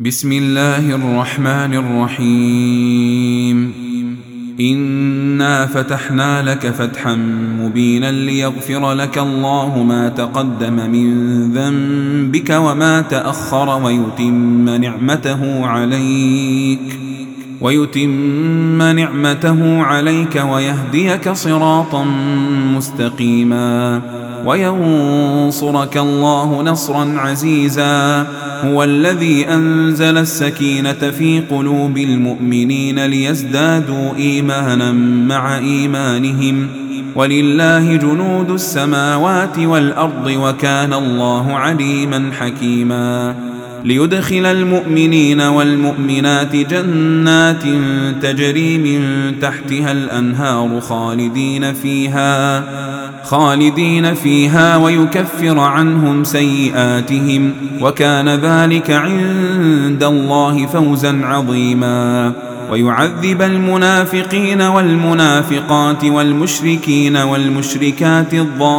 بسم الله الرحمن الرحيم. إنا فتحنا لك فتحا مبينا ليغفر لك الله ما تقدم من ذنبك وما تأخر ويتم نعمته عليك ويهديك صراطا مستقيما وينصرك الله نصرا عزيزا. هو الذي أنزل السكينة في قلوب المؤمنين ليزدادوا إيمانا مع إيمانهم ولله جنود السماوات والأرض وكان الله عليما حكيما. ليدخل المؤمنين والمؤمنات جنات تجري من تحتها الأنهار خالدين فيها ويكفر عنهم سيئاتهم وكان ذلك عند الله فوزا عظيما. ويعذب المنافقين والمنافقات والمشركين والمشركات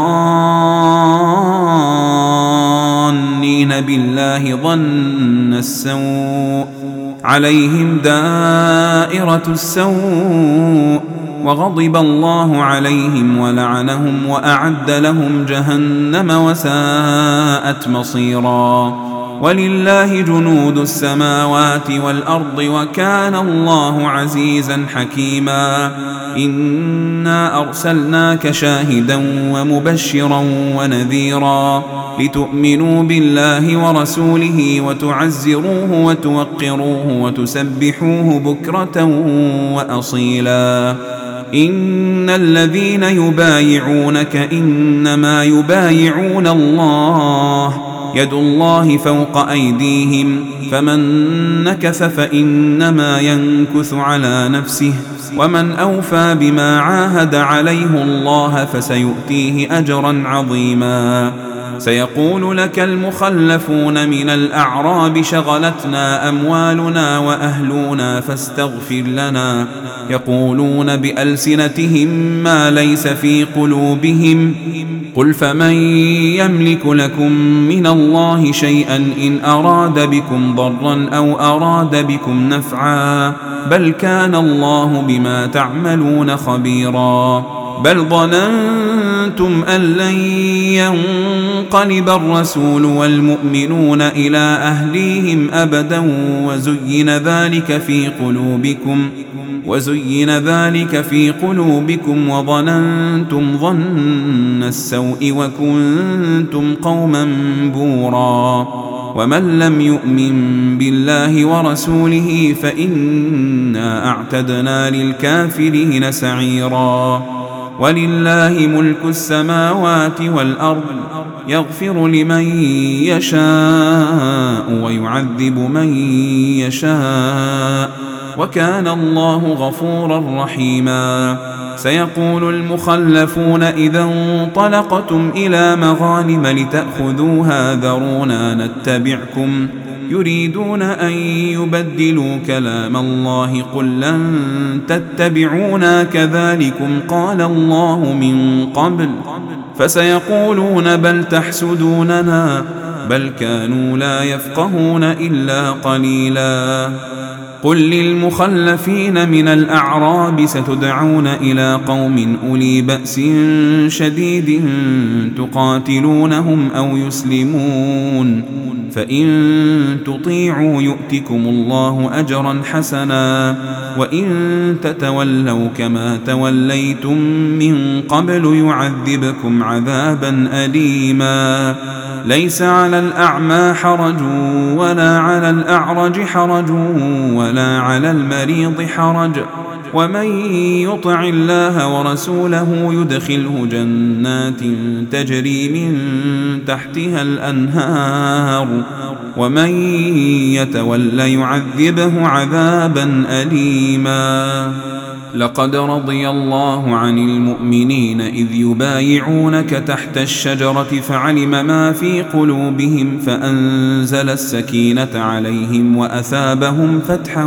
الظانين بالله ظن السوء عليهم دائرة السوء وغضب الله عليهم ولعنهم وأعد لهم جهنم وساءت مصيرا. ولله جنود السماوات والأرض وكان الله عزيزا حكيما. إنا أرسلناك شاهدا ومبشرا ونذيرا لتؤمنوا بالله ورسوله وتعزروه وتوقروه وتسبحوه بكرة وأصيلا. إن الذين يبايعونك إنما يبايعون الله يد الله فوق أيديهم فمن نكث فإنما ينكث على نفسه ومن أوفى بما عاهد عليه الله فسيؤتيه أجرا عظيما. سيقول لك المخلفون من الأعراب شغلتنا أموالنا وأهلنا فاستغفر لنا يقولون بألسنتهم ما ليس في قلوبهم قل فمن يملك لكم من الله شيئا إن أراد بكم ضرا أو أراد بكم نفعا بل كان الله بما تعملون خبيرا. بل ظننتم أن لن ينقلب الرسول والمؤمنون إلى أهليهم أبدا وزين ذلك في قلوبكم وظننتم ظن السوء وكنتم قوما بورا. ومن لم يؤمن بالله ورسوله فإنا أعتدنا للكافرين سعيرا. ولله ملك السماوات والأرض يغفر لمن يشاء ويعذب من يشاء وكان الله غفورا رحيما. سيقول المخلفون إذا انطلقتم إلى مغانم لتأخذوها ذرونا نتبعكم يريدون أن يبدلوا كلام الله قل لن تتبعونا كذلكم قال الله من قبل فسيقولون بل تحسدوننا بل كانوا لا يفقهون إلا قليلا. قل للمخلفين من الأعراب ستدعون إلى قوم أولي بأس شديد تقاتلونهم أو يسلمون فإن تطيعوا يؤتكم الله أجرا حسنا وإن تتولوا كما توليتم من قبل يعذبكم عذابا أليما. ليس على الأعمى حرج ولا على الأعرج حرج ولا على المريض حرج ومن يطع الله ورسوله يدخله جنات تجري من تحتها الأنهار ومن يتول يعذبه عذابا أليما. لقد رضي الله عن المؤمنين إذ يبايعونك تحت الشجرة فعلم ما في قلوبهم فأنزل السكينة عليهم وأثابهم فتحا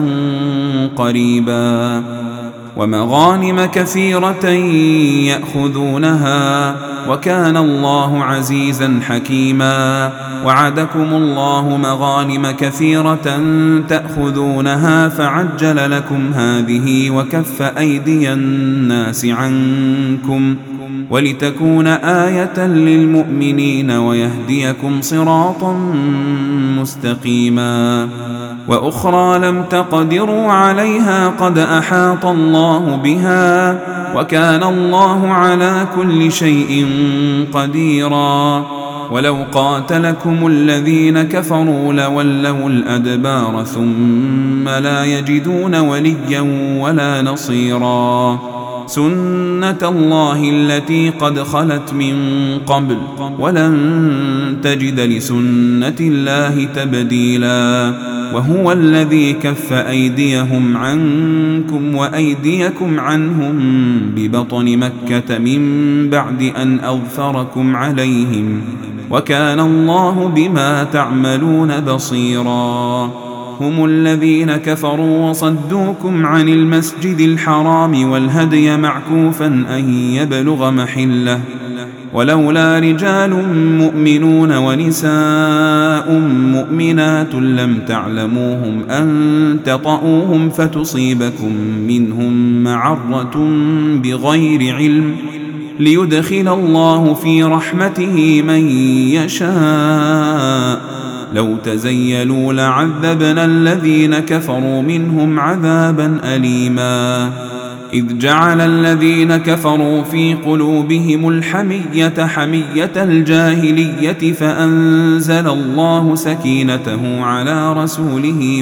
قريبا ومغانم كثيرة يأخذونها وكان الله عزيزا حكيما. وعدكم الله مغانم كثيرة تأخذونها فعجل لكم هذه وكف أيدي الناس عنكم ولتكون آية للمؤمنين ويهديكم صراطا مستقيما. وأخرى لم تقدروا عليها قد أحاط الله بها وكان الله على كل شيء قديرا. ولو قاتلكم الذين كفروا لولوا الأدبار ثم لا يجدون وليا ولا نصيرا. سنة الله التي قد خلت من قبل ولن تجد لسنة الله تبديلا. وهو الذي كف أيديهم عنكم وأيديكم عنهم ببطن مكة من بعد أن أظفركم عليهم وكان الله بما تعملون بصيرا. هم الذين كفروا وصدوكم عن المسجد الحرام والهدي معكوفا أن يبلغ محله ولولا رجال مؤمنون ونساء مؤمنات لم تعلموهم أن تطؤوهم فتصيبكم منهم معرة بغير علم ليدخل الله في رحمته من يشاء. لو تزيلوا لعذبنا الذين كفروا منهم عذابا أليما. إذ جعل الذين كفروا في قلوبهم الحمية حمية الجاهلية فأنزل الله سكينته على رسوله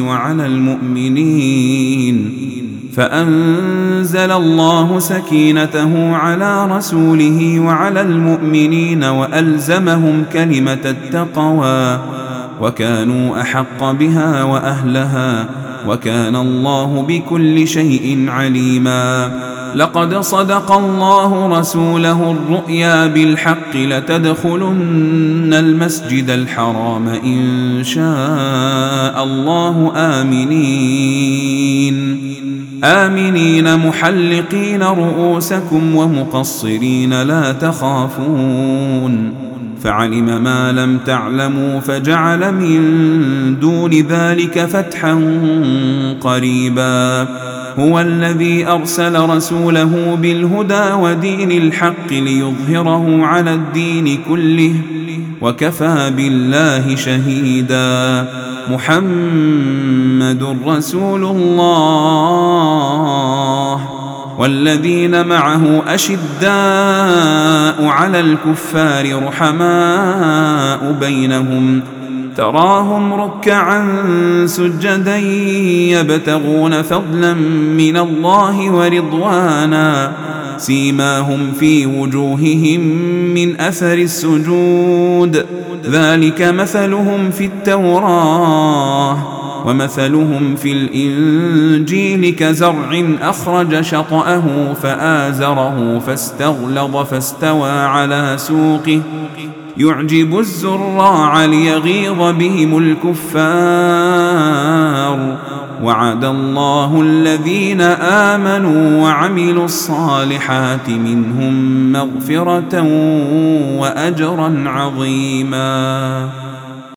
وعلى المؤمنين وألزمهم كلمة التقوى وكانوا أحق بها وأهلها وكان الله بكل شيء عليما. لقد صدق الله رسوله الرؤيا بالحق لتدخلن المسجد الحرام إن شاء الله آمنين محلقين رؤوسكم ومقصرين لا تخافون فعلم ما لم تعلموا فجعل من دون ذلك فتحا قريبا. هو الذي أرسل رسوله بالهدى ودين الحق ليظهره على الدين كله وكفى بالله شهيدا. محمد رسول الله والذين معه أشداء على الكفار رحماء بينهم تراهم ركعا سجدا يبتغون فضلا من الله ورضوانا سيماهم في وجوههم من أثر السجود ذلك مثلهم في التوراة ومثلهم في الإنجيل كزرع أخرج شطأه فآزره فاستغلظ فاستوى على سوقه يعجب الزراع ليغيظ بهم الكفار. وعد الله الذين آمنوا وعملوا الصالحات منهم مغفرة وأجرا عظيما.